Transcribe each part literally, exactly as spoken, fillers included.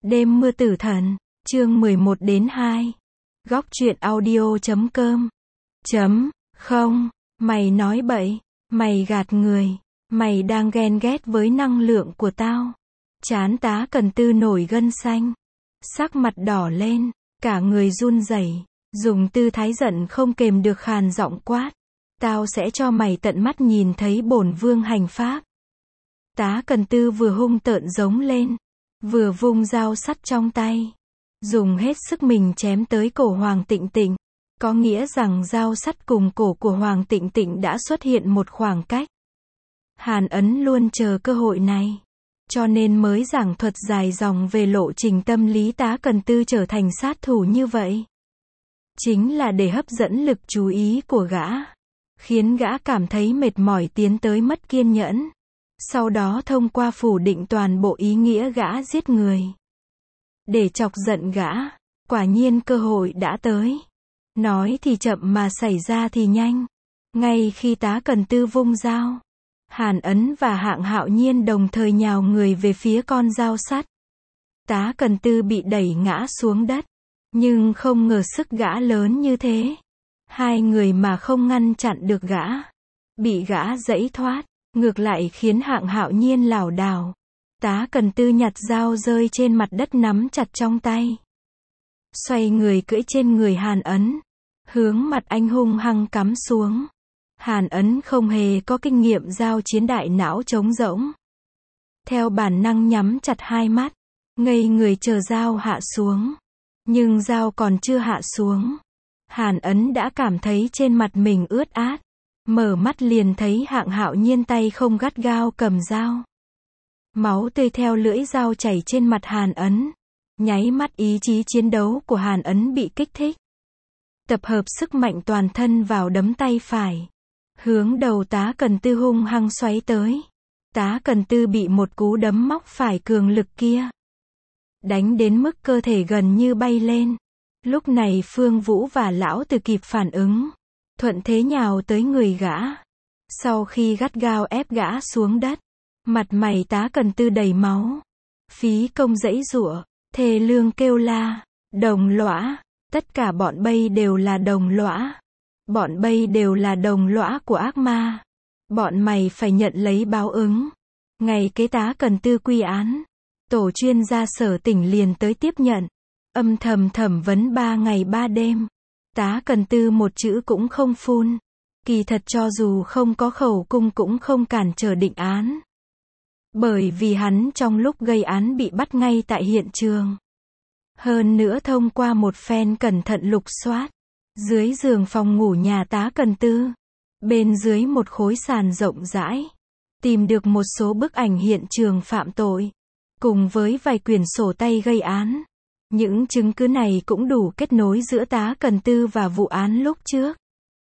Đêm mưa tử thần, chương mười một đến hai. Góc truyện audio chấm com. Chấm, không, mày nói bậy, mày gạt người, mày đang ghen ghét với năng lượng của tao. Trán Tá Cần Tư nổi gân xanh, sắc mặt đỏ lên, cả người run rẩy, dùng tư thái giận không kềm được khàn giọng quát. Tao sẽ cho mày tận mắt nhìn thấy bổn vương hành pháp. Tá Cần Tư vừa hung tợn giống lên, vừa vung dao sắt trong tay, dùng hết sức mình chém tới cổ Hoàng Tịnh Tịnh. Có nghĩa rằng dao sắt cùng cổ của Hoàng Tịnh Tịnh đã xuất hiện một khoảng cách. Hàn Ấn luôn chờ cơ hội này, cho nên mới giảng thuật dài dòng về lộ trình tâm lý Tá Cần Tư trở thành sát thủ như vậy. Chính là để hấp dẫn lực chú ý của gã, khiến gã cảm thấy mệt mỏi tiến tới mất kiên nhẫn. Sau đó thông qua phủ định toàn bộ ý nghĩa gã giết người. Để chọc giận gã, quả nhiên cơ hội đã tới. Nói thì chậm mà xảy ra thì nhanh. Ngay khi Tá Cần Tư vung dao, Hàn Ấn và Hạng Hạo Nhiên đồng thời nhào người về phía con dao sắt. Tá Cần Tư bị đẩy ngã xuống đất, nhưng không ngờ sức gã lớn như thế. Hai người mà không ngăn chặn được gã, bị gã giãy thoát, ngược lại khiến Hạng Hạo Nhiên lảo đảo. Tá Cần Tư nhặt dao rơi trên mặt đất nắm chặt trong tay, xoay người cưỡi trên người Hàn Ấn, hướng mặt anh hung hăng cắm xuống. Hàn Ấn không hề có kinh nghiệm giao chiến, đại não trống rỗng, theo bản năng nhắm chặt hai mắt, ngây người chờ dao hạ xuống. Nhưng dao còn chưa hạ xuống, Hàn Ấn đã cảm thấy trên mặt mình ướt át. Mở mắt liền thấy Hạng Hạo Nhiên tay không gắt gao cầm dao. Máu tươi theo lưỡi dao chảy trên mặt Hàn Ấn. Nháy mắt ý chí chiến đấu của Hàn Ấn bị kích thích. Tập hợp sức mạnh toàn thân vào đấm tay phải, hướng đầu Tá Cần Tư hung hăng xoáy tới. Tá Cần Tư bị một cú đấm móc phải cường lực kia đánh đến mức cơ thể gần như bay lên. Lúc này Phương Vũ và Lão Từ kịp phản ứng, thuận thế nhào tới người gã. Sau khi gắt gao ép gã xuống đất, mặt mày Tá Cần Tư đầy máu, phí công giãy giụa, thê lương kêu la, đồng lõa, tất cả bọn bay đều là đồng lõa. Bọn bay đều là đồng lõa của ác ma. Bọn mày phải nhận lấy báo ứng. Ngày kế Tá Cần Tư quy án, tổ chuyên gia Sở Tỉnh liền tới tiếp nhận, âm thầm thẩm vấn ba ngày ba đêm. Tá Cần Tư một chữ cũng không phun. Kỳ thật cho dù không có khẩu cung cũng không cản trở định án. Bởi vì hắn trong lúc gây án bị bắt ngay tại hiện trường. Hơn nữa thông qua một phen cẩn thận lục soát, dưới giường phòng ngủ nhà Tá Cần Tư, bên dưới một khối sàn rộng rãi, tìm được một số bức ảnh hiện trường phạm tội, cùng với vài quyển sổ tay gây án. Những chứng cứ này cũng đủ kết nối giữa Tá Cần Tư và vụ án lúc trước.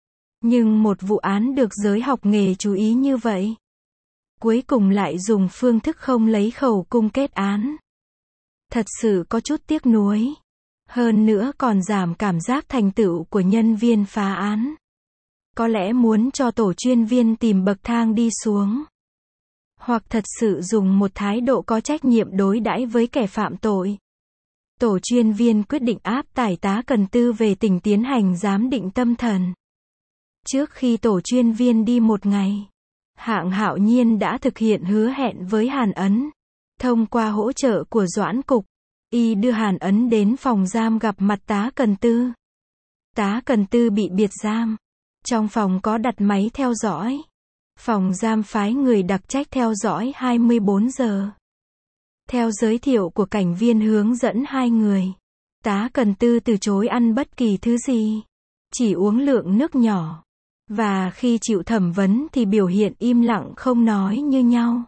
Nhưng một vụ án được giới học nghề chú ý như vậy, cuối cùng lại dùng phương thức không lấy khẩu cung kết án. Thật sự có chút tiếc nuối. Hơn nữa còn giảm cảm giác thành tựu của nhân viên phá án. Có lẽ muốn cho tổ chuyên viên tìm bậc thang đi xuống. Hoặc thật sự dùng một thái độ có trách nhiệm đối đãi với kẻ phạm tội. Tổ chuyên viên quyết định áp tải Tá Cần Tư về tỉnh tiến hành giám định tâm thần. Trước khi tổ chuyên viên đi một ngày, Hạng Hạo Nhiên đã thực hiện hứa hẹn với Hàn Ấn. Thông qua hỗ trợ của Doãn Cục, y đưa Hàn Ấn đến phòng giam gặp mặt Tá Cần Tư. Tá Cần Tư bị biệt giam. Trong phòng có đặt máy theo dõi. Phòng giam phái người đặc trách theo dõi hai mươi bốn giờ. Theo giới thiệu của cảnh viên hướng dẫn hai người, Tá Cần Tư từ chối ăn bất kỳ thứ gì, chỉ uống lượng nước nhỏ. Và khi chịu thẩm vấn thì biểu hiện im lặng không nói như nhau.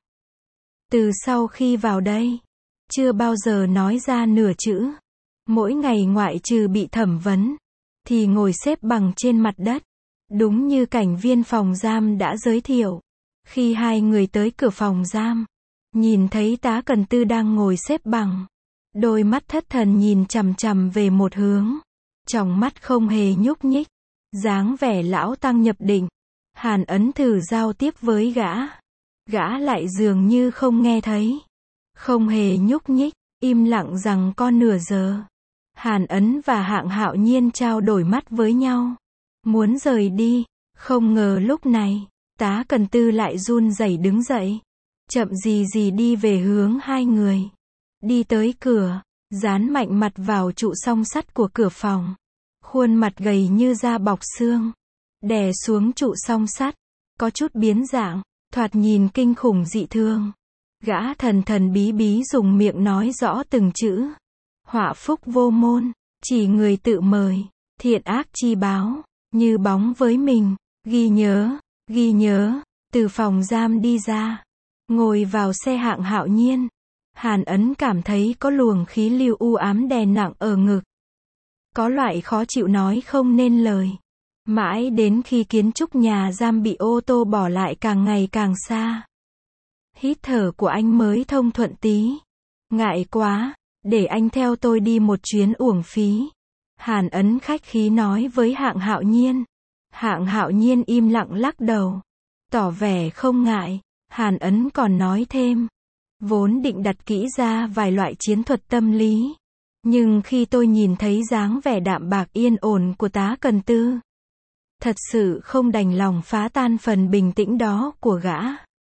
Từ sau khi vào đây, chưa bao giờ nói ra nửa chữ. Mỗi ngày ngoại trừ bị thẩm vấn, thì ngồi xếp bằng trên mặt đất. Đúng như cảnh viên phòng giam đã giới thiệu. Khi hai người tới cửa phòng giam, nhìn thấy Tá Cần Tư đang ngồi xếp bằng, đôi mắt thất thần nhìn chằm chằm về một hướng, tròng mắt không hề nhúc nhích, dáng vẻ lão tăng nhập định. Hàn Ấn thử giao tiếp với gã, gã lại dường như không nghe thấy, không hề nhúc nhích, Im lặng rằng con nửa giờ. Hàn Ấn và Hạng Hạo Nhiên trao đổi mắt với nhau. Muốn rời đi, không ngờ lúc này, Tá Cần Tư lại run rẩy đứng dậy. Chậm gì gì đi về hướng hai người. Đi tới cửa, dán mạnh mặt vào trụ song sắt của cửa phòng. Khuôn mặt gầy như da bọc xương. Đè xuống trụ song sắt. Có chút biến dạng, thoạt nhìn kinh khủng dị thường. Gã thần thần bí bí dùng miệng nói rõ từng chữ. Họa phúc vô môn, chỉ người tự mời, thiện ác chi báo, như bóng với mình, ghi nhớ, ghi nhớ, từ phòng giam đi ra, ngồi vào xe Hạng Hạo Nhiên. Hàn Ấn cảm thấy có luồng khí lưu u ám đè nặng ở ngực. Có loại khó chịu nói không nên lời. Mãi đến khi kiến trúc nhà giam bị ô tô bỏ lại càng ngày càng xa. Hít thở của anh mới thông thuận tí. Ngại quá, để anh theo tôi đi một chuyến uổng phí. Hàn Ấn khách khí nói với Hạng Hạo Nhiên. Hạng Hạo Nhiên im lặng lắc đầu. Tỏ vẻ không ngại. Hàn Ấn còn nói thêm. Vốn định đặt kỹ ra vài loại chiến thuật tâm lý. Nhưng khi tôi nhìn thấy dáng vẻ đạm bạc yên ổn của Tá Cần Tư, thật sự không đành lòng phá tan phần bình tĩnh đó của gã.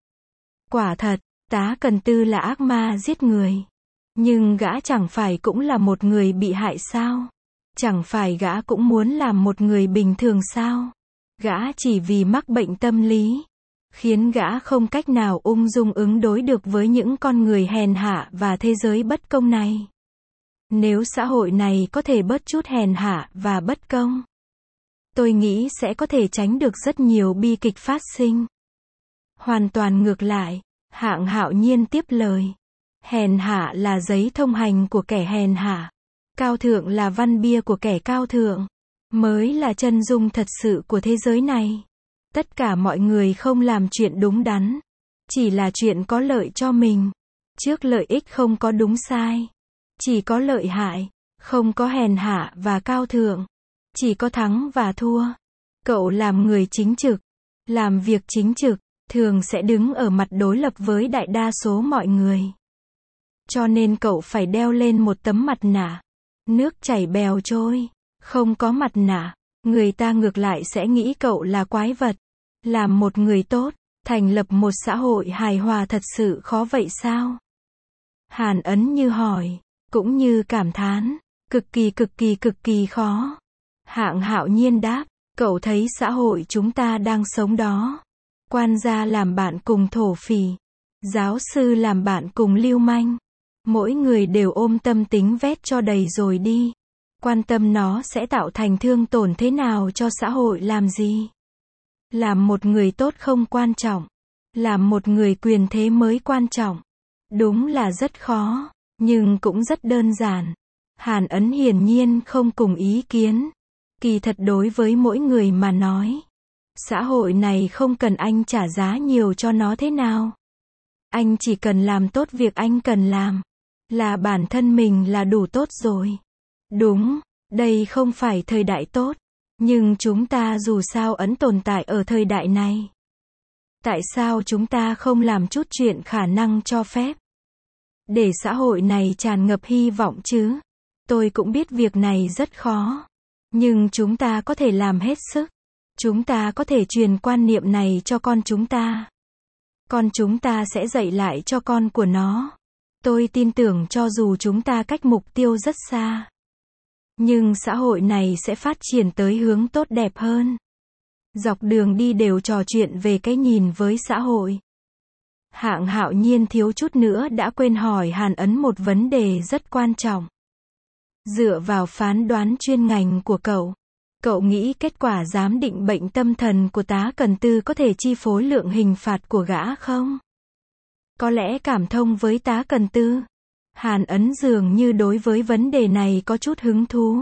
Quả thật, Tá Cần Tư là ác ma giết người. Nhưng gã chẳng phải cũng là một người bị hại sao? Chẳng phải gã cũng muốn làm một người bình thường sao? Gã chỉ vì mắc bệnh tâm lý, khiến gã không cách nào ung dung ứng đối được với những con người hèn hạ và thế giới bất công này. Nếu xã hội này có thể bớt chút hèn hạ và bất công, tôi nghĩ sẽ có thể tránh được rất nhiều bi kịch phát sinh. Hoàn toàn ngược lại, Hạng Hạo Nhiên tiếp lời. Hèn hạ là giấy thông hành của kẻ hèn hạ. Cao thượng là văn bia của kẻ cao thượng. Mới là chân dung thật sự của thế giới này. Tất cả mọi người không làm chuyện đúng đắn. Chỉ là chuyện có lợi cho mình. Trước lợi ích không có đúng sai. Chỉ có lợi hại. Không có hèn hạ và cao thượng. Chỉ có thắng và thua. Cậu làm người chính trực. Làm việc chính trực. Thường sẽ đứng ở mặt đối lập với đại đa số mọi người. Cho nên cậu phải đeo lên một tấm mặt nạ. Nước chảy bèo trôi. Không có mặt nạ, người ta ngược lại sẽ nghĩ cậu là quái vật. Làm một người tốt, thành lập một xã hội hài hòa thật sự khó vậy sao? Hàn Ấn như hỏi, cũng như cảm thán, cực kỳ cực kỳ cực kỳ khó. Hạng Hạo Nhiên đáp, cậu thấy xã hội chúng ta đang sống đó. Quan gia làm bạn cùng thổ phỉ. Giáo sư làm bạn cùng lưu manh. Mỗi người đều ôm tâm tính vét cho đầy rồi đi. Quan tâm nó sẽ tạo thành thương tổn thế nào cho xã hội làm gì? Làm một người tốt không quan trọng. Làm một người quyền thế mới quan trọng. Đúng là rất khó, nhưng cũng rất đơn giản. Hàn Ấn hiển nhiên không cùng ý kiến. Kỳ thật đối với mỗi người mà nói, xã hội này không cần anh trả giá nhiều cho nó thế nào. Anh chỉ cần làm tốt việc anh cần làm. Là bản thân mình là đủ tốt rồi. Đúng, đây không phải thời đại tốt. Nhưng chúng ta dù sao ẩn tồn tại ở thời đại này. Tại sao chúng ta không làm chút chuyện khả năng cho phép? Để xã hội này tràn ngập hy vọng chứ. Tôi cũng biết việc này rất khó. Nhưng chúng ta có thể làm hết sức. Chúng ta có thể truyền quan niệm này cho con chúng ta. Con chúng ta sẽ dạy lại cho con của nó. Tôi tin tưởng cho dù chúng ta cách mục tiêu rất xa, nhưng xã hội này sẽ phát triển tới hướng tốt đẹp hơn. Dọc đường đi đều trò chuyện về cái nhìn với xã hội. Hạng Hạo Nhiên thiếu chút nữa đã quên hỏi Hàn Ấn một vấn đề rất quan trọng. Dựa vào phán đoán chuyên ngành của cậu, cậu nghĩ kết quả giám định bệnh tâm thần của Tá Cần Tư có thể chi phối lượng hình phạt của gã không? Có lẽ cảm thông với Tá Cần Tư. Hàn Ấn dường như đối với vấn đề này có chút hứng thú.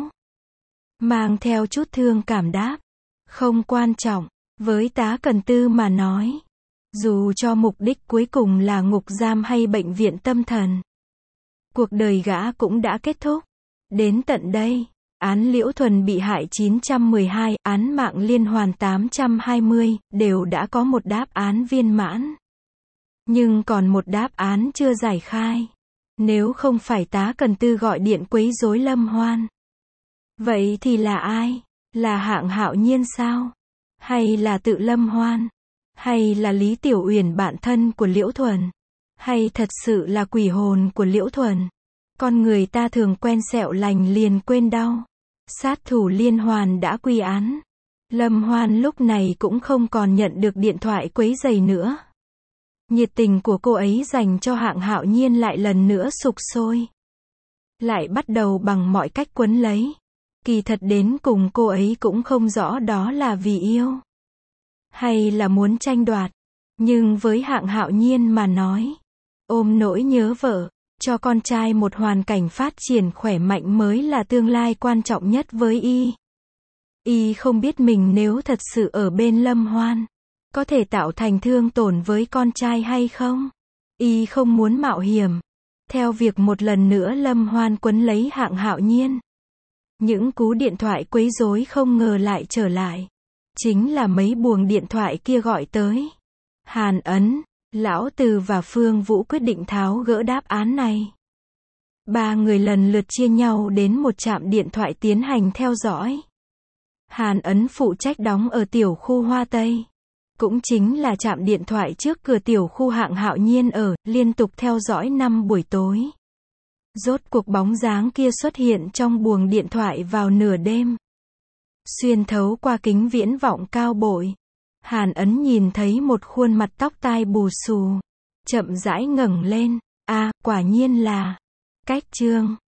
Mang theo chút thương cảm đáp. Không quan trọng, với Tá Cần Tư mà nói. Dù cho mục đích cuối cùng là ngục giam hay bệnh viện tâm thần. Cuộc đời gã cũng đã kết thúc. Đến tận đây, án Liễu Thuần bị hại chín trăm mười hai, án mạng liên hoàn tám trăm hai mươi, đều đã có một đáp án viên mãn. Nhưng còn một đáp án chưa giải khai. Nếu không phải tá Cần Tư gọi điện quấy rối Lâm Hoan. Vậy thì là ai? Là Hạng Hạo Nhiên sao? Hay là tự Lâm Hoan? Hay là Lý Tiểu Uyển bạn thân của Liễu Thuần? Hay thật sự là quỷ hồn của Liễu Thuần? Con người ta thường quen sẹo lành liền quên đau. Sát thủ liên hoàn đã quy án. Lâm Hoan lúc này cũng không còn nhận được điện thoại quấy rầy nữa. Nhiệt tình của cô ấy dành cho Hạng Hạo Nhiên lại lần nữa sục sôi. Lại bắt đầu bằng mọi cách quấn lấy. Kỳ thật đến cùng cô ấy cũng không rõ đó là vì yêu. Hay là muốn tranh đoạt. Nhưng với Hạng Hạo Nhiên mà nói. Ôm nỗi nhớ vợ. Cho con trai một hoàn cảnh phát triển khỏe mạnh mới là tương lai quan trọng nhất với y. Y không biết mình nếu thật sự ở bên Lâm Hoan. Có thể tạo thành thương tổn với con trai hay không? Y không muốn mạo hiểm. Theo việc một lần nữa Lâm Hoan quấn lấy Hạng Hạo Nhiên. Những cú điện thoại quấy rối không ngờ lại trở lại. Chính là mấy buồng điện thoại kia gọi tới. Hàn Ấn, Lão Từ và Phương Vũ quyết định tháo gỡ đáp án này. Ba người lần lượt chia nhau đến một trạm điện thoại tiến hành theo dõi. Hàn Ấn phụ trách đóng ở tiểu khu Hoa Tây. Cũng chính là trạm điện thoại trước cửa tiểu khu Hạng Hạo Nhiên ở, liên tục theo dõi năm buổi tối. Rốt cuộc bóng dáng kia xuất hiện trong buồng điện thoại vào nửa đêm. Xuyên thấu qua kính viễn vọng cao bội. Hàn Ấn nhìn thấy một khuôn mặt tóc tai bù xù. Chậm rãi ngẩng lên. À, quả nhiên là Cách Trương.